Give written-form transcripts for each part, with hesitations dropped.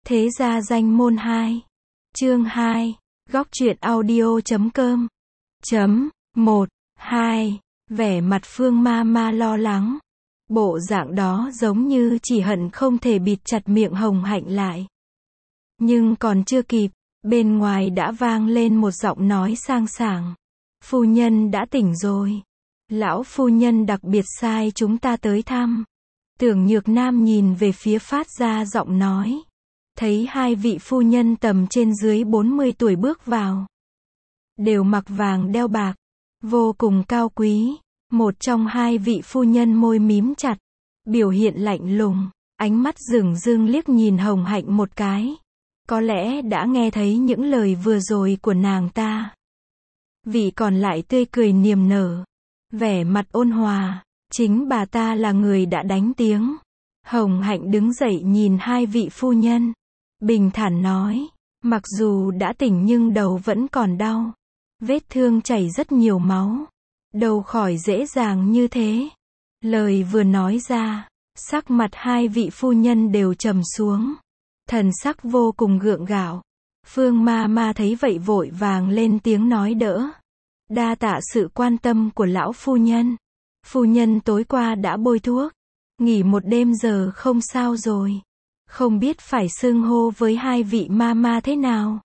Thế gia danh môn 2. Chương 2. Góc truyện audio.com. 1. 2. Vẻ mặt Phương Mama lo lắng. Bộ dạng đó giống như chỉ hận không thể bịt chặt miệng Hồng Hạnh lại. Nhưng còn chưa kịp, bên ngoài đã vang lên một giọng nói sang sảng. Phu nhân đã tỉnh rồi. Lão phu nhân đặc biệt sai chúng ta tới thăm. Tưởng Nhược Nam nhìn về phía phát ra giọng nói. Thấy hai vị phu nhân tầm trên dưới 40 tuổi bước vào. Đều mặc vàng đeo bạc. Vô cùng cao quý. Một trong hai vị phu nhân môi mím chặt. Biểu hiện lạnh lùng. Ánh mắt dửng dưng liếc nhìn Hồng Hạnh một cái. Có lẽ đã nghe thấy những lời vừa rồi của nàng ta. Vị còn lại tươi cười niềm nở. Vẻ mặt ôn hòa. Chính bà ta là người đã đánh tiếng. Hồng Hạnh đứng dậy nhìn hai vị phu nhân. Bình thản nói. Mặc dù đã tỉnh nhưng đầu vẫn còn đau. Vết thương chảy rất nhiều máu. Đâu khỏi dễ dàng như thế. Lời vừa nói ra. Sắc mặt hai vị phu nhân đều trầm xuống. Thần sắc vô cùng gượng gạo. Phương Mama thấy vậy vội vàng lên tiếng nói đỡ. Đa tạ sự quan tâm của lão phu nhân. Phu nhân tối qua đã bôi thuốc. Nghỉ một đêm giờ không sao rồi. Không biết phải xưng hô với hai vị Mama thế nào.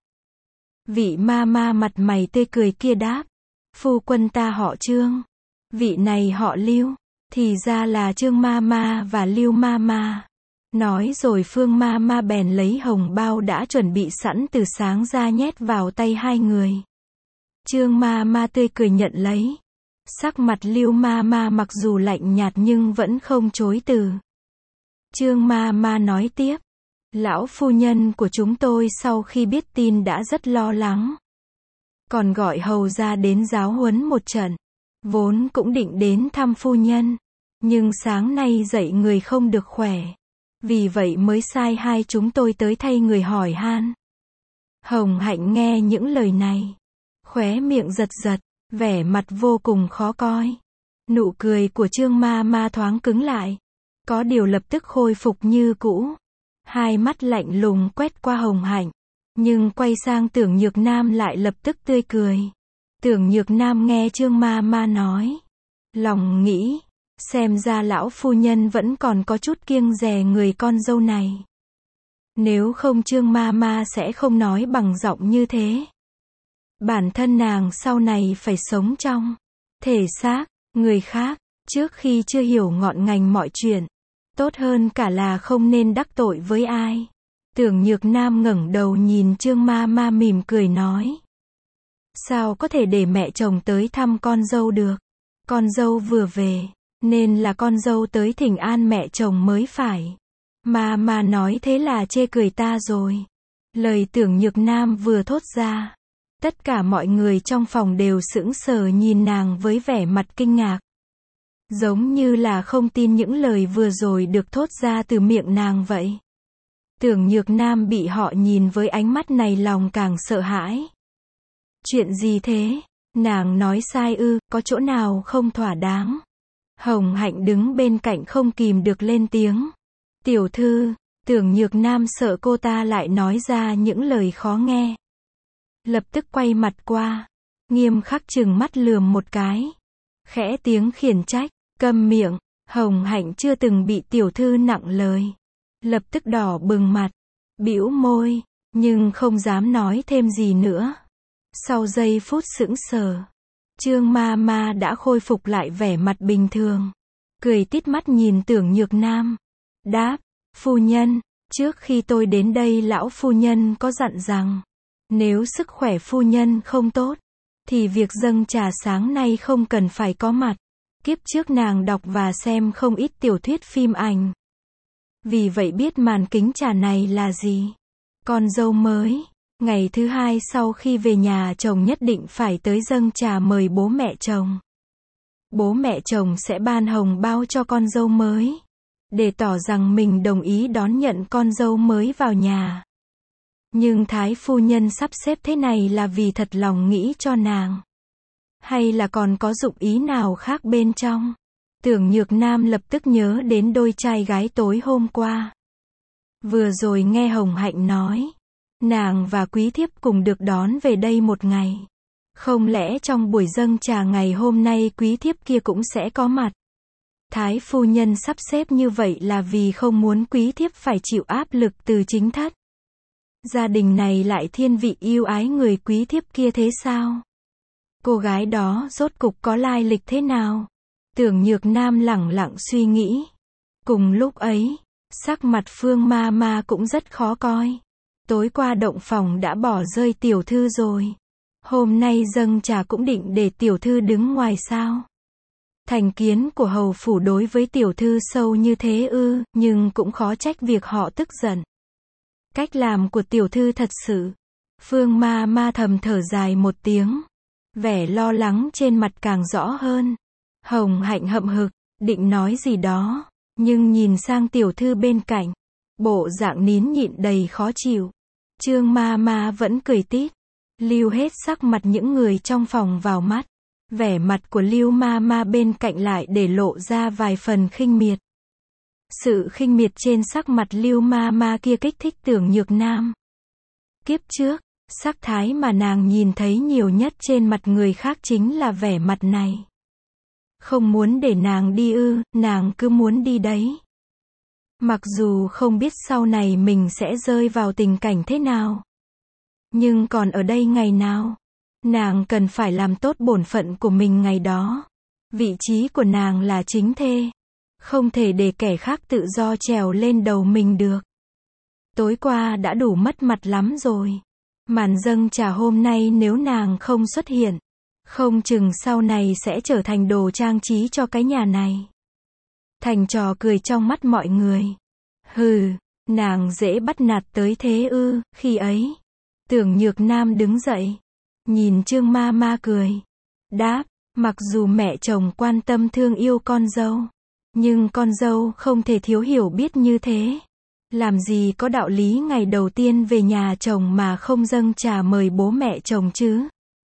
Vị Mama mặt mày tươi cười kia đáp. Phu quân ta họ Trương. Vị này họ Lưu. Thì ra là Trương Mama và Lưu Mama. Nói rồi Phương Mama bèn lấy hồng bao đã chuẩn bị sẵn từ sáng ra nhét vào tay hai người. Trương Mama tươi cười nhận lấy. Sắc mặt Lưu Mama mặc dù lạnh nhạt nhưng vẫn không chối từ. Trương Mama nói tiếp. Lão phu nhân của chúng tôi sau khi biết tin đã rất lo lắng. Còn gọi hầu ra đến giáo huấn một trận. Vốn cũng định đến thăm phu nhân. Nhưng sáng nay dậy người không được khỏe. Vì vậy mới sai hai chúng tôi tới thay người hỏi han. Hồng Hạnh nghe những lời này. Khóe miệng giật giật. Vẻ mặt vô cùng khó coi. Nụ cười của Trương Mama thoáng cứng lại. Có điều lập tức khôi phục như cũ. Hai mắt lạnh lùng quét qua Hồng Hạnh. Nhưng quay sang Tưởng Nhược Nam lại lập tức tươi cười. Tưởng Nhược Nam nghe Trương Mama nói. Lòng nghĩ. Xem ra lão phu nhân vẫn còn có chút kiêng dè người con dâu này. Nếu không Trương Mama sẽ không nói bằng giọng như thế. Bản thân nàng sau này phải sống trong thể xác người khác, trước khi chưa hiểu ngọn ngành mọi chuyện. Tốt hơn cả là không nên đắc tội với ai. Tưởng Nhược Nam ngẩng đầu nhìn Trương Mama mỉm cười nói. Sao có thể để mẹ chồng tới thăm con dâu được? Con dâu vừa về, nên là con dâu tới thỉnh an mẹ chồng mới phải. Mà nói thế là chê cười ta rồi. Lời Tưởng Nhược Nam vừa thốt ra. Tất cả mọi người trong phòng đều sững sờ nhìn nàng với vẻ mặt kinh ngạc. Giống như là không tin những lời vừa rồi được thốt ra từ miệng nàng vậy. Tưởng Nhược Nam bị họ nhìn với ánh mắt này lòng càng sợ hãi. Chuyện gì thế? Nàng nói sai ư, có chỗ nào không thỏa đáng? Hồng Hạnh đứng bên cạnh không kìm được lên tiếng. Tiểu thư, Tưởng Nhược Nam sợ cô ta lại nói ra những lời khó nghe. Lập tức quay mặt qua. Nghiêm khắc trừng mắt lườm một cái. Khẽ tiếng khiển trách. Câm miệng. Hồng Hạnh chưa từng bị tiểu thư nặng lời. Lập tức đỏ bừng mặt. Bĩu môi. Nhưng không dám nói thêm gì nữa. Sau giây phút sững sờ. Trương Mama đã khôi phục lại vẻ mặt bình thường. Cười tít mắt nhìn Tưởng Nhược Nam. Đáp. Phu nhân. Trước khi tôi đến đây lão phu nhân có dặn rằng. Nếu sức khỏe phu nhân không tốt. Thì việc dâng trà sáng nay không cần phải có mặt. Kiếp trước nàng đọc và xem không ít tiểu thuyết phim ảnh. Vì vậy biết màn kính trà này là gì. Con dâu mới. Ngày thứ hai sau khi về nhà chồng nhất định phải tới dâng trà mời bố mẹ chồng. Bố mẹ chồng sẽ ban hồng bao cho con dâu mới. Để tỏ rằng mình đồng ý đón nhận con dâu mới vào nhà. Nhưng thái phu nhân sắp xếp thế này là vì thật lòng nghĩ cho nàng. Hay là còn có dụng ý nào khác bên trong? Tưởng Nhược Nam lập tức nhớ đến đôi trai gái tối hôm qua. Vừa rồi nghe Hồng Hạnh nói, nàng và quý thiếp cùng được đón về đây một ngày. Không lẽ trong buổi dâng trà ngày hôm nay quý thiếp kia cũng sẽ có mặt? Thái phu nhân sắp xếp như vậy là vì không muốn quý thiếp phải chịu áp lực từ chính thất. Gia đình này lại thiên vị yêu ái người quý thiếp kia thế sao? Cô gái đó rốt cục có lai lịch thế nào? Tưởng Nhược Nam lẳng lặng suy nghĩ. Cùng lúc ấy, sắc mặt Phương Ma Ma cũng rất khó coi. Tối qua động phòng đã bỏ rơi tiểu thư rồi. Hôm nay dâng trà cũng định để tiểu thư đứng ngoài sao? Thành kiến của hầu phủ đối với tiểu thư sâu như thế ư, nhưng cũng khó trách việc họ tức giận. Cách làm của tiểu thư thật sự. Phương Ma Ma thầm thở dài một tiếng. Vẻ lo lắng trên mặt càng rõ hơn. Hồng Hạnh hậm hực, định nói gì đó, nhưng nhìn sang tiểu thư bên cạnh. Bộ dạng nín nhịn đầy khó chịu. Trương Ma Ma vẫn cười tít. Lưu hết sắc mặt những người trong phòng vào mắt. Vẻ mặt của Lưu Ma Ma bên cạnh lại để lộ ra vài phần khinh miệt. Sự khinh miệt trên sắc mặt Lưu Ma Ma kia kích thích Tưởng Nhược Nam. Kiếp trước, sắc thái mà nàng nhìn thấy nhiều nhất trên mặt người khác chính là vẻ mặt này. Không muốn để nàng đi ư, nàng cứ muốn đi đấy. Mặc dù không biết sau này mình sẽ rơi vào tình cảnh thế nào. Nhưng còn ở đây ngày nào, nàng cần phải làm tốt bổn phận của mình ngày đó. Vị trí của nàng là chính thê. Không thể để kẻ khác tự do trèo lên đầu mình được. Tối qua đã đủ mất mặt lắm rồi. Màn dâng trà hôm nay nếu nàng không xuất hiện, không chừng sau này sẽ trở thành đồ trang trí cho cái nhà này. Thành trò cười trong mắt mọi người. Hừ, nàng dễ bắt nạt tới thế ư, khi ấy. Tưởng Nhược Nam đứng dậy, nhìn Trương Ma Ma cười. Đáp, mặc dù mẹ chồng quan tâm thương yêu con dâu, nhưng con dâu không thể thiếu hiểu biết như thế. Làm gì có đạo lý ngày đầu tiên về nhà chồng mà không dâng trà mời bố mẹ chồng chứ.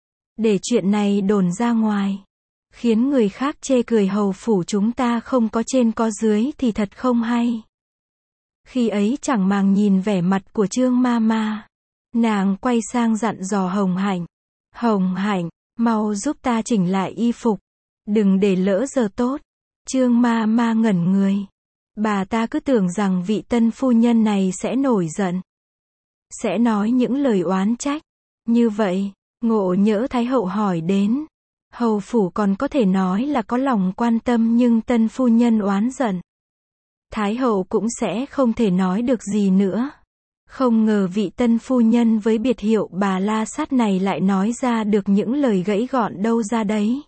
Để chuyện này đồn ra ngoài, khiến người khác chê cười hầu phủ chúng ta không có trên có dưới thì thật không hay. Khi ấy chẳng màng nhìn vẻ mặt của Trương Ma Ma, nàng quay sang dặn dò Hồng Hạnh. Hồng Hạnh, mau giúp ta chỉnh lại y phục, đừng để lỡ giờ tốt. Trương Ma Ma ngẩn người. Bà ta cứ tưởng rằng vị tân phu nhân này sẽ nổi giận, sẽ nói những lời oán trách. Như vậy, ngộ nhỡ Thái hậu hỏi đến, hầu phủ còn có thể nói là có lòng quan tâm, nhưng tân phu nhân oán giận, Thái hậu cũng sẽ không thể nói được gì nữa. Không ngờ vị tân phu nhân với biệt hiệu bà La Sát này lại nói ra được những lời gãy gọn đâu ra đấy,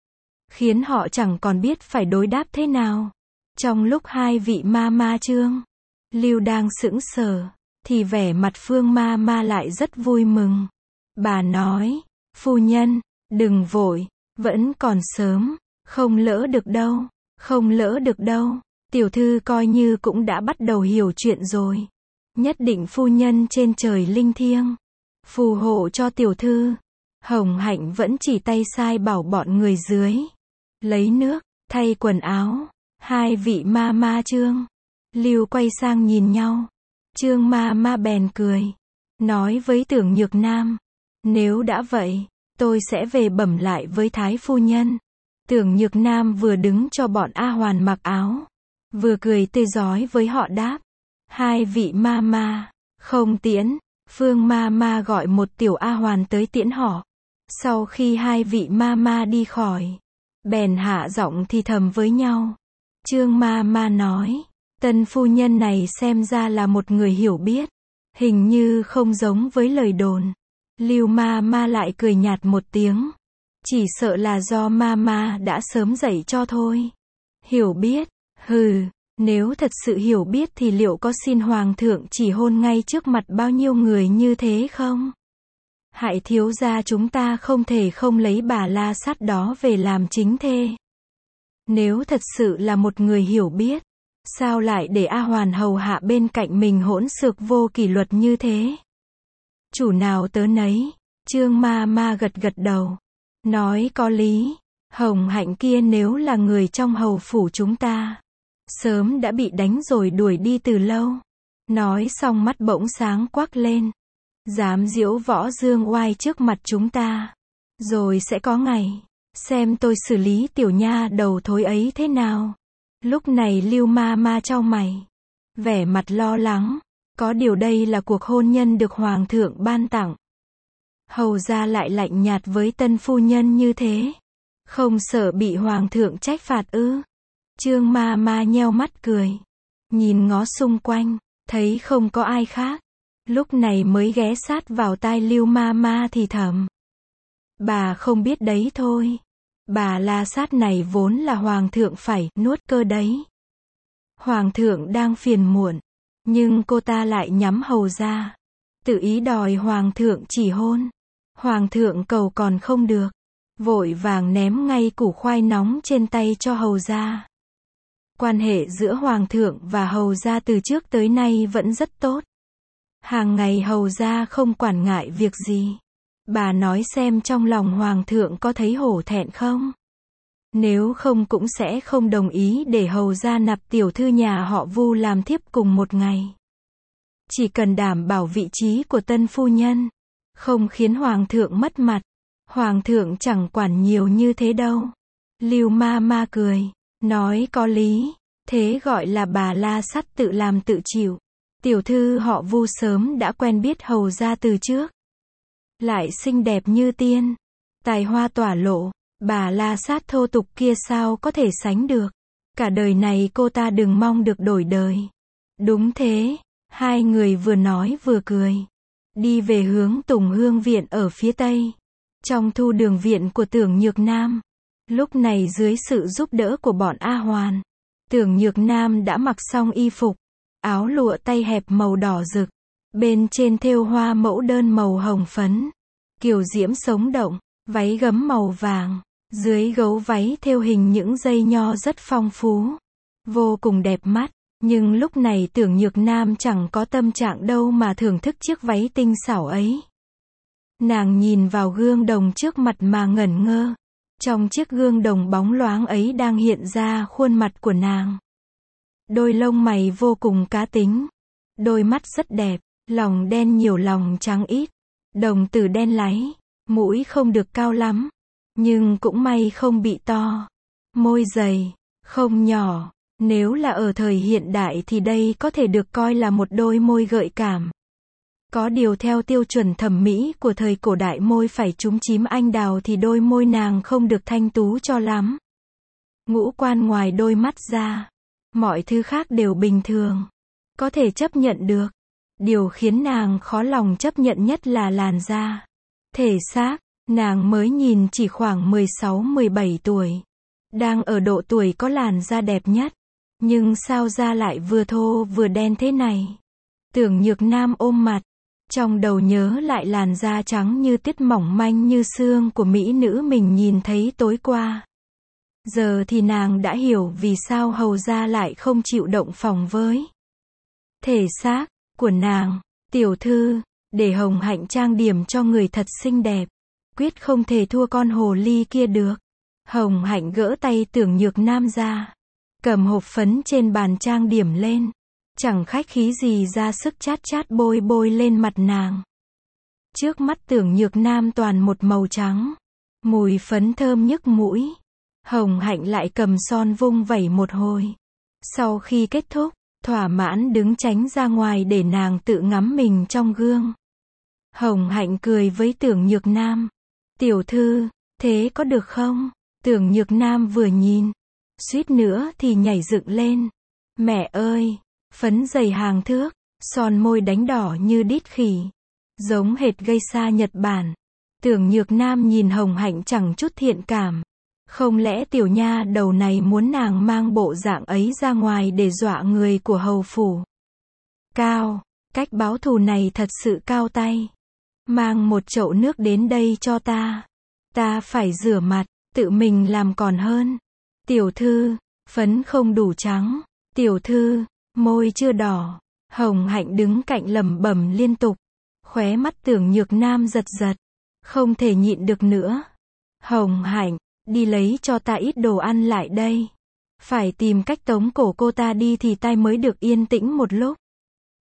khiến họ chẳng còn biết phải đối đáp thế nào. Trong lúc hai vị Ma Ma Trương Lưu đang sững sờ, thì vẻ mặt Phương Ma Ma lại rất vui mừng. Bà nói, phu nhân, đừng vội, vẫn còn sớm, không lỡ được đâu, không lỡ được đâu. Tiểu thư coi như cũng đã bắt đầu hiểu chuyện rồi. Nhất định phu nhân trên trời linh thiêng phù hộ cho tiểu thư. Hồng Hạnh vẫn chỉ tay sai bảo bọn người dưới lấy nước, thay quần áo. Hai vị Ma Ma Trương Lưu quay sang nhìn nhau. Trương Ma Ma bèn cười, nói với Tưởng Nhược Nam, nếu đã vậy, tôi sẽ về bẩm lại với Thái phu nhân. Tưởng Nhược Nam vừa đứng cho bọn A Hoàn mặc áo, vừa cười tươi rói với họ đáp. Hai vị Ma Ma, không tiễn. Phương Ma Ma gọi một tiểu A Hoàn tới tiễn họ. Sau khi hai vị Ma Ma đi khỏi, bèn hạ giọng thì thầm với nhau. Trương Ma Ma nói, tân phu nhân này xem ra là một người hiểu biết, hình như không giống với lời đồn. Lưu Ma Ma lại cười nhạt một tiếng, chỉ sợ là do Ma Ma đã sớm dạy cho thôi. Hiểu biết, hừ, nếu thật sự hiểu biết thì liệu có xin hoàng thượng chỉ hôn ngay trước mặt bao nhiêu người như thế không? Hại thiếu gia chúng ta không thể không lấy bà La Sát đó về làm chính thê. Nếu thật sự là một người hiểu biết, sao lại để A Hoàn hầu hạ bên cạnh mình hỗn xược vô kỷ luật như thế? Chủ nào tớ nấy. Trương Ma Ma gật gật đầu, nói có lý. Hồng Hạnh kia nếu là người trong hầu phủ chúng ta, sớm đã bị đánh rồi đuổi đi từ lâu. Nói xong mắt bỗng sáng quắc lên. Dám diễu võ dương oai trước mặt chúng ta. Rồi sẽ có ngày, xem tôi xử lý tiểu nha đầu thối ấy thế nào. Lúc này Lưu ma ma chau mày, vẻ mặt lo lắng. Có điều đây là cuộc hôn nhân được hoàng thượng ban tặng. Hầu ra lại lạnh nhạt với tân phu nhân như thế. Không sợ bị hoàng thượng trách phạt ư? Trương ma ma nheo mắt cười. Nhìn ngó xung quanh, thấy không có ai khác. Lúc này mới ghé sát vào tai Lưu ma ma thì thầm. Bà không biết đấy thôi. Bà La Sát này vốn là hoàng thượng phải nuốt cơ đấy. Hoàng thượng đang phiền muộn, nhưng cô ta lại nhắm hầu ra. Tự ý đòi hoàng thượng chỉ hôn. Hoàng thượng cầu còn không được. Vội vàng ném ngay củ khoai nóng trên tay cho hầu ra. Quan hệ giữa hoàng thượng và hầu ra từ trước tới nay vẫn rất tốt. Hàng ngày hầu ra không quản ngại việc gì. Bà nói xem trong lòng hoàng thượng có thấy hổ thẹn không? Nếu không cũng sẽ không đồng ý để hầu ra nạp tiểu thư nhà họ Vu làm thiếp cùng một ngày. Chỉ cần đảm bảo vị trí của tân phu nhân, không khiến hoàng thượng mất mặt, hoàng thượng chẳng quản nhiều như thế đâu. Lưu ma ma cười, nói có lý, thế gọi là bà La Sắt tự làm tự chịu. Tiểu thư họ Vu sớm đã quen biết hầu ra từ trước. Lại xinh đẹp như tiên, tài hoa tỏa lộ, bà La Sát thô tục kia sao có thể sánh được. Cả đời này cô ta đừng mong được đổi đời. Đúng thế, hai người vừa nói vừa cười. Đi về hướng Tùng Hương Viện ở phía tây. Trong thu đường viện của Tưởng Nhược Nam. Lúc này dưới sự giúp đỡ của bọn A Hoàn, Tưởng Nhược Nam đã mặc xong y phục. Áo lụa tay hẹp màu đỏ rực. Bên trên thêu hoa mẫu đơn màu hồng phấn. Kiều diễm sống động. Váy gấm màu vàng. Dưới gấu váy thêu hình những dây nho rất phong phú. Vô cùng đẹp mắt. Nhưng lúc này Tưởng Nhược Nam chẳng có tâm trạng đâu mà thưởng thức chiếc váy tinh xảo ấy. Nàng nhìn vào gương đồng trước mặt mà ngẩn ngơ. Trong chiếc gương đồng bóng loáng ấy đang hiện ra khuôn mặt của nàng. Đôi lông mày vô cùng cá tính. Đôi mắt rất đẹp, lòng đen nhiều lòng trắng ít. Đồng tử đen láy, mũi không được cao lắm, nhưng cũng may không bị to. Môi dày, không nhỏ. Nếu là ở thời hiện đại thì đây có thể được coi là một đôi môi gợi cảm. Có điều theo tiêu chuẩn thẩm mỹ của thời cổ đại môi phải trúng chím anh đào thì đôi môi nàng không được thanh tú cho lắm. Ngũ quan ngoài đôi mắt ra, mọi thứ khác đều bình thường, có thể chấp nhận được. Điều khiến nàng khó lòng chấp nhận nhất là làn da. Thể xác, nàng mới nhìn chỉ khoảng 16-17 tuổi. Đang ở độ tuổi có làn da đẹp nhất. Nhưng sao da lại vừa thô vừa đen thế này? Tưởng Nhược Nam ôm mặt. Trong đầu nhớ lại làn da trắng như tuyết mỏng manh như xương của mỹ nữ mình nhìn thấy tối qua. Giờ thì nàng đã hiểu vì sao hầu gia lại không chịu động phòng với thể xác của nàng. Tiểu thư, để Hồng Hạnh trang điểm cho người thật xinh đẹp. Quyết không thể thua con hồ ly kia được. Hồng Hạnh gỡ tay Tưởng Nhược Nam ra. Cầm hộp phấn trên bàn trang điểm lên. Chẳng khách khí gì ra sức chát chát bôi bôi lên mặt nàng. Trước mắt Tưởng Nhược Nam toàn một màu trắng. Mùi phấn thơm nhức mũi. Hồng Hạnh lại cầm son vung vẩy một hồi. Sau khi kết thúc, thỏa mãn đứng tránh ra ngoài để nàng tự ngắm mình trong gương. Hồng Hạnh cười với Tưởng Nhược Nam. Tiểu thư, thế có được không? Tưởng Nhược Nam vừa nhìn, suýt nữa thì nhảy dựng lên. Mẹ ơi, phấn dày hàng thước, son môi đánh đỏ như đít khỉ. Giống hệt geisha Nhật Bản. Tưởng Nhược Nam nhìn Hồng Hạnh chẳng chút thiện cảm. Không lẽ tiểu nha đầu này muốn nàng mang bộ dạng ấy ra ngoài để dọa người của hầu phủ? Cao, cách báo thù này thật sự cao tay. Mang một chậu nước đến đây cho ta. Ta phải rửa mặt, tự mình làm còn hơn. Tiểu thư, phấn không đủ trắng. Tiểu thư, môi chưa đỏ. Hồng Hạnh đứng cạnh lẩm bẩm liên tục. Khóe mắt Tưởng Nhược Nam giật giật. Không thể nhịn được nữa. Hồng Hạnh, đi lấy cho ta ít đồ ăn lại đây. Phải tìm cách tống cổ cô ta đi thì tai mới được yên tĩnh một lúc.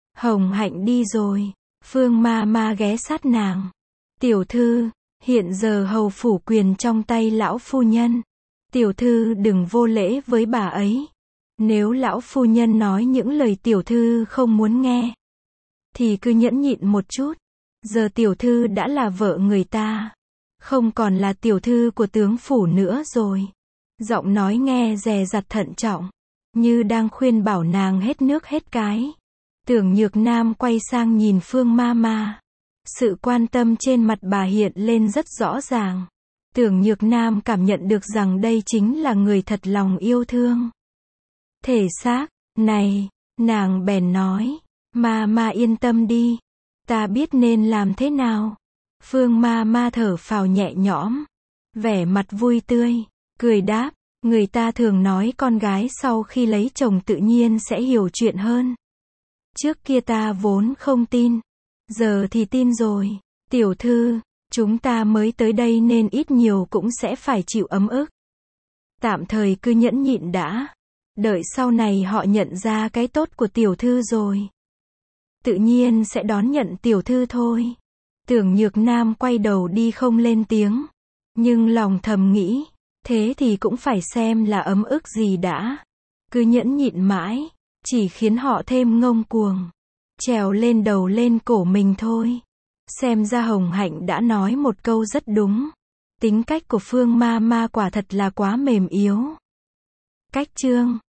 Hồng Hạnh đi rồi. Phương ma ma ghé sát nàng. Tiểu thư, hiện giờ hầu phủ quyền trong tay lão phu nhân. Tiểu thư đừng vô lễ với bà ấy. Nếu lão phu nhân nói những lời tiểu thư không muốn nghe, thì cứ nhẫn nhịn một chút. Giờ tiểu thư đã là vợ người ta, không còn là tiểu thư của tướng phủ nữa rồi. Giọng nói nghe dè dặt thận trọng, như đang khuyên bảo nàng hết nước hết cái. Tưởng Nhược Nam quay sang nhìn Phương ma ma. Sự quan tâm trên mặt bà hiện lên rất rõ ràng. Tưởng Nhược Nam cảm nhận được rằng đây chính là người thật lòng yêu thương. Thể xác, này, nàng bèn nói, ma ma yên tâm đi, ta biết nên làm thế nào. Phương ma ma thở phào nhẹ nhõm, vẻ mặt vui tươi, cười đáp, người ta thường nói con gái sau khi lấy chồng tự nhiên sẽ hiểu chuyện hơn. Trước kia ta vốn không tin, giờ thì tin rồi. Tiểu thư, chúng ta mới tới đây nên ít nhiều cũng sẽ phải chịu ấm ức. Tạm thời cứ nhẫn nhịn đã. Đợi sau này họ nhận ra cái tốt của tiểu thư rồi, tự nhiên sẽ đón nhận tiểu thư thôi. Tưởng Nhược Nam quay đầu đi không lên tiếng, nhưng lòng thầm nghĩ, thế thì cũng phải xem là ấm ức gì đã. Cứ nhẫn nhịn mãi, chỉ khiến họ thêm ngông cuồng, trèo lên đầu lên cổ mình thôi. Xem ra Hồng Hạnh đã nói một câu rất đúng. Tính cách của Phương ma ma quả thật là quá mềm yếu. Cách chương